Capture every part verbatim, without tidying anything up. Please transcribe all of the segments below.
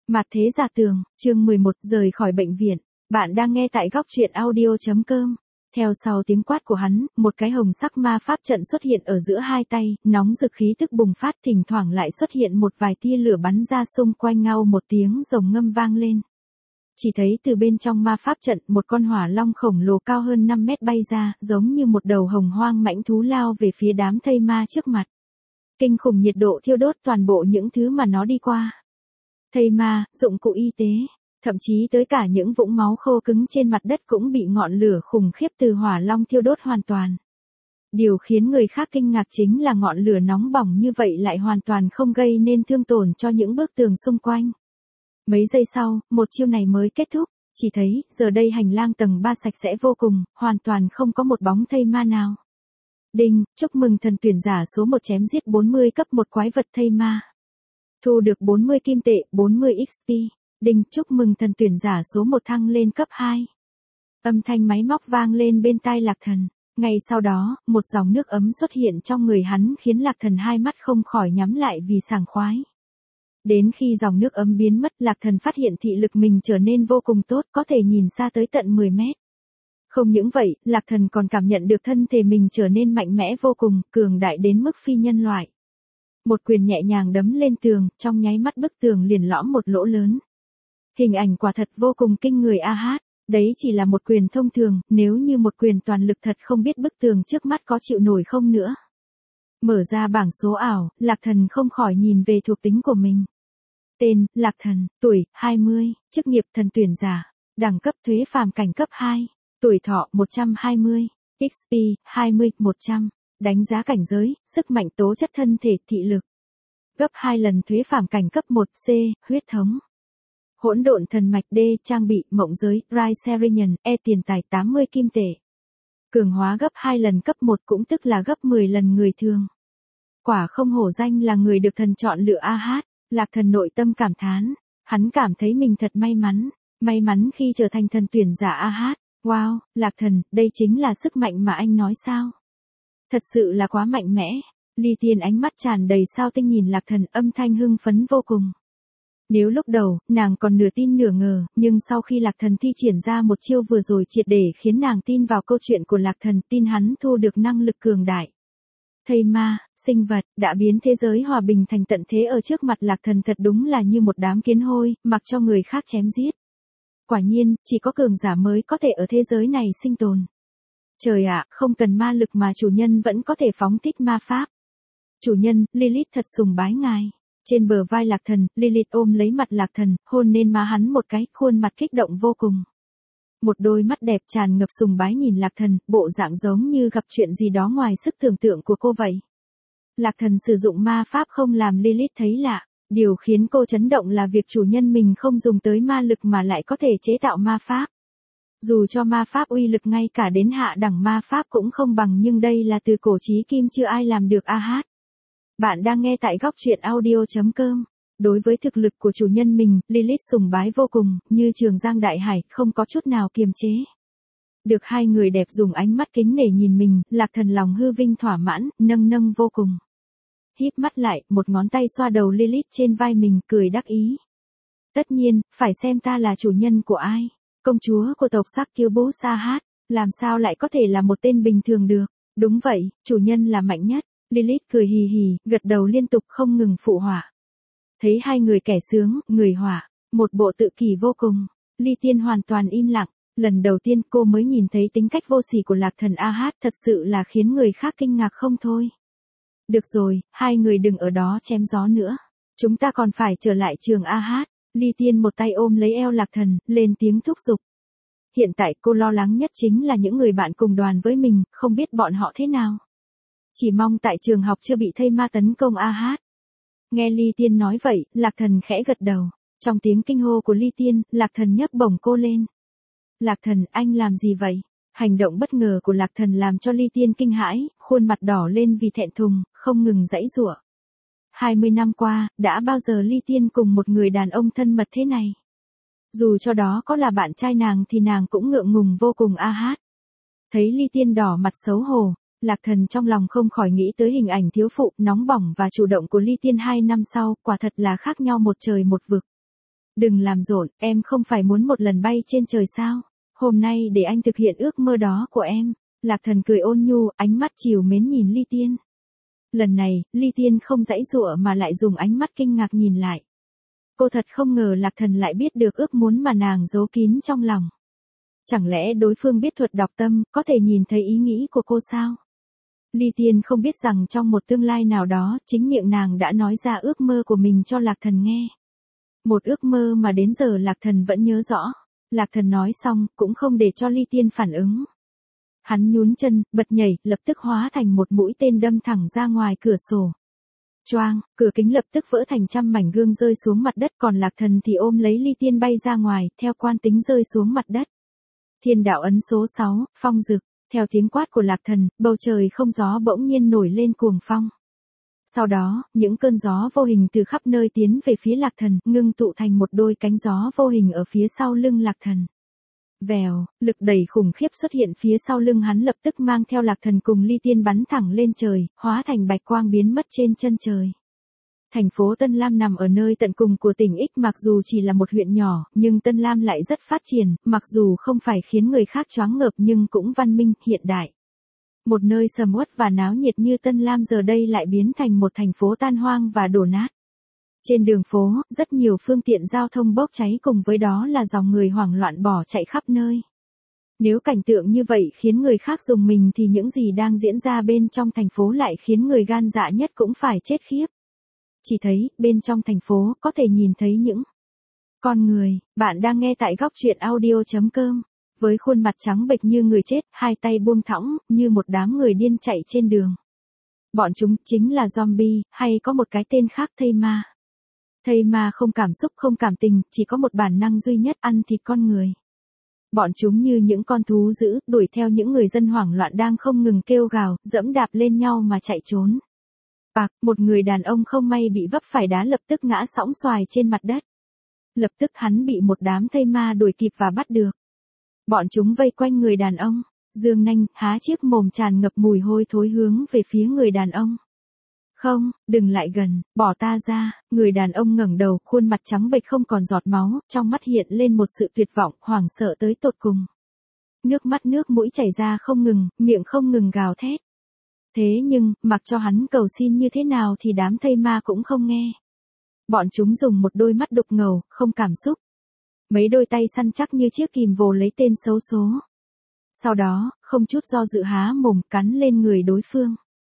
Mặt thế giả tường, chương mười một, rời khỏi bệnh viện. Bạn đang nghe tại góc truyện audio chấm com. Theo sau tiếng quát của hắn, một cái hồng sắc ma pháp trận xuất hiện ở giữa hai tay, nóng rực khí tức bùng phát, thỉnh thoảng lại xuất hiện một vài tia lửa bắn ra xung quanh, ngao một tiếng rồng ngâm vang lên. Chỉ thấy từ bên trong ma pháp trận, một con hỏa long khổng lồ cao hơn năm mét bay ra, giống như một đầu hồng hoang mãnh thú lao về phía đám thây ma trước mặt. Kinh khủng nhiệt độ thiêu đốt toàn bộ những thứ mà nó đi qua. Thây ma, dụng cụ y tế, thậm chí tới cả những vũng máu khô cứng trên mặt đất cũng bị ngọn lửa khủng khiếp từ hỏa long thiêu đốt hoàn toàn. Điều khiến người khác kinh ngạc chính là ngọn lửa nóng bỏng như vậy lại hoàn toàn không gây nên thương tổn cho những bức tường xung quanh. Mấy giây sau, một chiêu này mới kết thúc, chỉ thấy, giờ đây hành lang tầng ba sạch sẽ vô cùng, hoàn toàn không có một bóng thây ma nào. Đinh, chúc mừng thần tuyển giả số một chém giết bốn mươi cấp một quái vật thây ma. Thu được bốn mươi kim tệ, bốn mươi ích pê. Đinh, chúc mừng thần tuyển giả số một thăng lên cấp hai. Âm thanh máy móc vang lên bên tai Lạc Thần. Ngay sau đó, một dòng nước ấm xuất hiện trong người hắn khiến Lạc Thần hai mắt không khỏi nhắm lại vì sảng khoái. Đến khi dòng nước ấm biến mất, Lạc Thần phát hiện thị lực mình trở nên vô cùng tốt, có thể nhìn xa tới tận mười mét. Không những vậy, Lạc Thần còn cảm nhận được thân thể mình trở nên mạnh mẽ vô cùng, cường đại đến mức phi nhân loại. Một quyền nhẹ nhàng đấm lên tường, trong nháy mắt bức tường liền lõm một lỗ lớn. Hình ảnh quả thật vô cùng kinh người a hát, đấy chỉ là một quyền thông thường, nếu như một quyền toàn lực thật không biết bức tường trước mắt có chịu nổi không nữa. Mở ra bảng số ảo, Lạc Thần không khỏi nhìn về thuộc tính của mình. Tên, Lạc Thần, tuổi, hai mươi, chức nghiệp thần tuyển giả, đẳng cấp thuế phàm cảnh cấp hai, tuổi thọ một trăm hai mươi, ích pê, hai mươi, một trăm. Đánh giá cảnh giới, sức mạnh tố chất thân thể, thị lực. Gấp hai lần thuế phàm cảnh cấp một C, huyết thống. Hỗn độn thần mạch D, trang bị, mộng giới, Rai Serenian, E tiền tài tám mươi kim tệ. Cường hóa gấp hai lần cấp một cũng tức là gấp mười lần người thường. Quả không hổ danh là người được thần chọn lựa a hát, Lạc Thần nội tâm cảm thán, hắn cảm thấy mình thật may mắn, may mắn khi trở thành thần tuyển giả a hát. Wow, Lạc Thần, đây chính là sức mạnh mà anh nói sao? Thật sự là quá mạnh mẽ. Ly Tiên ánh mắt tràn đầy sao tinh nhìn Lạc Thần, âm thanh hưng phấn vô cùng. Nếu lúc đầu, nàng còn nửa tin nửa ngờ, nhưng sau khi Lạc Thần thi triển ra một chiêu vừa rồi triệt để khiến nàng tin vào câu chuyện của Lạc Thần, tin hắn thu được năng lực cường đại. Thây ma, sinh vật, đã biến thế giới hòa bình thành tận thế ở trước mặt Lạc Thần thật đúng là như một đám kiến hôi, mặc cho người khác chém giết. Quả nhiên, chỉ có cường giả mới có thể ở thế giới này sinh tồn. Trời ạ, không cần ma lực mà chủ nhân vẫn có thể phóng thích ma pháp. Chủ nhân, Lilith thật sùng bái ngài. Trên bờ vai Lạc Thần, Lilith ôm lấy mặt Lạc Thần, hôn lên má hắn một cái, khuôn mặt kích động vô cùng. Một đôi mắt đẹp tràn ngập sùng bái nhìn Lạc Thần, bộ dạng giống như gặp chuyện gì đó ngoài sức tưởng tượng của cô vậy. Lạc Thần sử dụng ma pháp không làm Lilith thấy lạ, điều khiến cô chấn động là việc chủ nhân mình không dùng tới ma lực mà lại có thể chế tạo ma pháp. Dù cho ma pháp uy lực ngay cả đến hạ đẳng ma pháp cũng không bằng, nhưng đây là từ cổ chí kim chưa ai làm được a hát. Bạn đang nghe tại góc truyện audio chấm com. Đối với thực lực của chủ nhân mình, Lilith sùng bái vô cùng, như Trường Giang Đại Hải, không có chút nào kiềm chế. Được hai người đẹp dùng ánh mắt kính nể nhìn mình, Lạc Thần lòng hư vinh thỏa mãn, nâng nâng vô cùng. Híp mắt lại, một ngón tay xoa đầu Lilith trên vai mình, cười đắc ý. Tất nhiên, phải xem ta là chủ nhân của ai. Công chúa của tộc sắc kiêu bố Sa Hát, làm sao lại có thể là một tên bình thường được? Đúng vậy, chủ nhân là mạnh nhất. Lilith cười hì hì, gật đầu liên tục không ngừng phụ họa. Thấy hai người kẻ sướng, người họa, một bộ tự kỷ vô cùng. Ly Tiên hoàn toàn im lặng, lần đầu tiên cô mới nhìn thấy tính cách vô sỉ của Lạc Thần a hát, thật sự là khiến người khác kinh ngạc không thôi. Được rồi, hai người đừng ở đó chém gió nữa. Chúng ta còn phải trở lại trường a hát. Ly Tiên một tay ôm lấy eo Lạc Thần, lên tiếng thúc giục. Hiện tại cô lo lắng nhất chính là những người bạn cùng đoàn với mình, không biết bọn họ thế nào. Chỉ mong tại trường học chưa bị thây ma tấn công a hát. Nghe Ly Tiên nói vậy, Lạc Thần khẽ gật đầu. Trong tiếng kinh hô của Ly Tiên, Lạc Thần nhấc bổng cô lên. Lạc Thần, anh làm gì vậy? Hành động bất ngờ của Lạc Thần làm cho Ly Tiên kinh hãi, khuôn mặt đỏ lên vì thẹn thùng, không ngừng giãy giụa. hai mươi năm qua, đã bao giờ Ly Tiên cùng một người đàn ông thân mật thế này? Dù cho đó có là bạn trai nàng thì nàng cũng ngượng ngùng vô cùng a hát. Thấy Ly Tiên đỏ mặt xấu hổ, Lạc Thần trong lòng không khỏi nghĩ tới hình ảnh thiếu phụ, nóng bỏng và chủ động của Ly Tiên hai năm sau, quả thật là khác nhau một trời một vực. Đừng làm rộn, em không phải muốn một lần bay trên trời sao? Hôm nay để anh thực hiện ước mơ đó của em. Lạc Thần cười ôn nhu, ánh mắt trìu mến nhìn Ly Tiên. Lần này, Ly Tiên không giãy giụa mà lại dùng ánh mắt kinh ngạc nhìn lại. Cô thật không ngờ Lạc Thần lại biết được ước muốn mà nàng giấu kín trong lòng. Chẳng lẽ đối phương biết thuật đọc tâm, có thể nhìn thấy ý nghĩ của cô sao? Ly Tiên không biết rằng trong một tương lai nào đó, chính miệng nàng đã nói ra ước mơ của mình cho Lạc Thần nghe. Một ước mơ mà đến giờ Lạc Thần vẫn nhớ rõ. Lạc Thần nói xong, cũng không để cho Ly Tiên phản ứng. Hắn nhún chân, bật nhảy, lập tức hóa thành một mũi tên đâm thẳng ra ngoài cửa sổ. Choang, cửa kính lập tức vỡ thành trăm mảnh gương rơi xuống mặt đất, còn Lạc Thần thì ôm lấy Ly Tiên bay ra ngoài, theo quan tính rơi xuống mặt đất. Thiên đạo ấn số sáu, phong dực, theo tiếng quát của Lạc Thần, bầu trời không gió bỗng nhiên nổi lên cuồng phong. Sau đó, những cơn gió vô hình từ khắp nơi tiến về phía Lạc Thần, ngưng tụ thành một đôi cánh gió vô hình ở phía sau lưng Lạc Thần. Vèo, lực đẩy khủng khiếp xuất hiện phía sau lưng hắn, lập tức mang theo Lạc Thần cùng Ly Tiên bắn thẳng lên trời, hóa thành bạch quang biến mất trên chân trời. Thành phố Tân Lam nằm ở nơi tận cùng của tỉnh X, mặc dù chỉ là một huyện nhỏ, nhưng Tân Lam lại rất phát triển, mặc dù không phải khiến người khác choáng ngợp nhưng cũng văn minh, hiện đại. Một nơi sầm uất và náo nhiệt như Tân Lam giờ đây lại biến thành một thành phố tan hoang và đổ nát. Trên đường phố, rất nhiều phương tiện giao thông bốc cháy, cùng với đó là dòng người hoảng loạn bỏ chạy khắp nơi. Nếu cảnh tượng như vậy khiến người khác rùng mình thì những gì đang diễn ra bên trong thành phố lại khiến người gan dạ nhất cũng phải chết khiếp. Chỉ thấy, bên trong thành phố, có thể nhìn thấy những con người. Bạn đang nghe tại góc truyện audio chấm com. Với khuôn mặt trắng bệch như người chết, hai tay buông thõng, như một đám người điên chạy trên đường. Bọn chúng chính là zombie, hay có một cái tên khác, thây ma. Thây ma không cảm xúc, không cảm tình, chỉ có một bản năng duy nhất, ăn thịt con người. Bọn chúng như những con thú dữ, đuổi theo những người dân hoảng loạn đang không ngừng kêu gào, dẫm đạp lên nhau mà chạy trốn. Bạc, một người đàn ông không may bị vấp phải đá lập tức ngã sõng xoài trên mặt đất. Lập tức hắn bị một đám thây ma đuổi kịp và bắt được. Bọn chúng vây quanh người đàn ông, giương nanh, há chiếc mồm tràn ngập mùi hôi thối hướng về phía người đàn ông. Không, đừng lại gần, bỏ ta ra. Người đàn ông ngẩng đầu, khuôn mặt trắng bệch không còn giọt máu, trong mắt hiện lên một sự tuyệt vọng, hoảng sợ tới tột cùng. Nước mắt nước mũi chảy ra không ngừng, miệng không ngừng gào thét. Thế nhưng, mặc cho hắn cầu xin như thế nào thì đám thây ma cũng không nghe. Bọn chúng dùng một đôi mắt đục ngầu, không cảm xúc. Mấy đôi tay săn chắc như chiếc kìm vồ lấy tên xấu số. Sau đó, không chút do dự há mồm cắn lên người đối phương.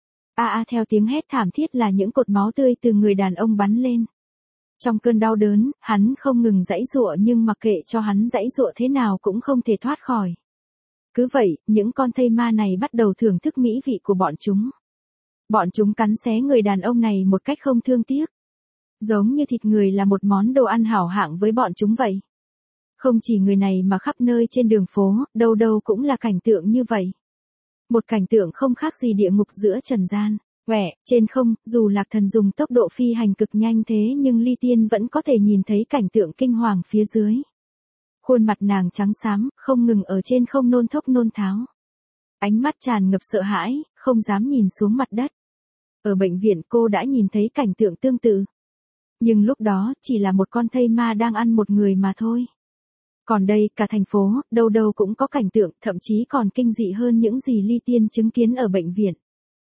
A a theo tiếng hét thảm thiết là những cột máu tươi từ người đàn ông bắn lên. Trong cơn đau đớn, hắn không ngừng giãy giụa, nhưng mặc kệ cho hắn giãy giụa thế nào cũng không thể thoát khỏi. Cứ vậy, những con thây ma này bắt đầu thưởng thức mỹ vị của bọn chúng. Bọn chúng cắn xé người đàn ông này một cách không thương tiếc. Giống như thịt người là một món đồ ăn hảo hạng với bọn chúng vậy. Không chỉ người này mà khắp nơi trên đường phố, đâu đâu cũng là cảnh tượng như vậy. Một cảnh tượng không khác gì địa ngục giữa trần gian. Quẻ, trên không, dù Lạc Thần dùng tốc độ phi hành cực nhanh thế nhưng Ly Tiên vẫn có thể nhìn thấy cảnh tượng kinh hoàng phía dưới. Khuôn mặt nàng trắng xám, không ngừng ở trên không nôn thốc nôn tháo. Ánh mắt tràn ngập sợ hãi, không dám nhìn xuống mặt đất. Ở bệnh viện cô đã nhìn thấy cảnh tượng tương tự. Nhưng lúc đó, chỉ là một con thây ma đang ăn một người mà thôi. Còn đây, cả thành phố, đâu đâu cũng có cảnh tượng, thậm chí còn kinh dị hơn những gì Ly Tiên chứng kiến ở bệnh viện.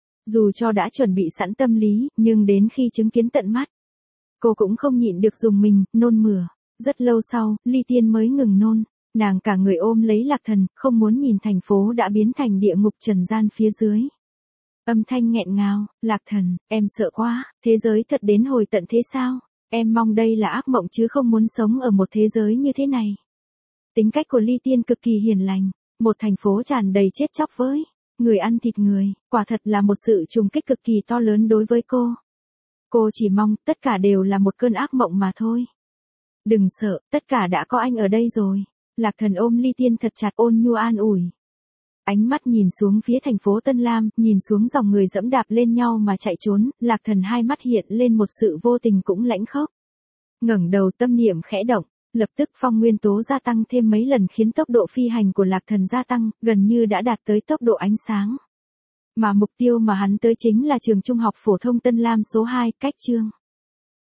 Dù cho đã chuẩn bị sẵn tâm lý, nhưng đến khi chứng kiến tận mắt, cô cũng không nhịn được rùng mình, nôn mửa. Rất lâu sau, Ly Tiên mới ngừng nôn, nàng cả người ôm lấy Lạc Thần, không muốn nhìn thành phố đã biến thành địa ngục trần gian phía dưới. Âm thanh nghẹn ngào, Lạc Thần, em sợ quá, thế giới thật đến hồi tận thế sao? Em mong đây là ác mộng chứ không muốn sống ở một thế giới như thế này. Tính cách của Ly Tiên cực kỳ hiền lành, một thành phố tràn đầy chết chóc với người ăn thịt người, quả thật là một sự trùng kích cực kỳ to lớn đối với cô. Cô chỉ mong tất cả đều là một cơn ác mộng mà thôi. Đừng sợ, tất cả đã có anh ở đây rồi. Lạc Thần ôm Ly Tiên thật chặt, ôn nhu an ủi. Ánh mắt nhìn xuống phía thành phố Tân Lam, nhìn xuống dòng người dẫm đạp lên nhau mà chạy trốn, Lạc Thần hai mắt hiện lên một sự vô tình cũng lãnh khốc. Ngẩng đầu, tâm niệm khẽ động, lập tức phong nguyên tố gia tăng thêm mấy lần khiến tốc độ phi hành của Lạc Thần gia tăng, gần như đã đạt tới tốc độ ánh sáng. Mà mục tiêu mà hắn tới chính là trường trung học phổ thông Tân Lam số hai, cách chương.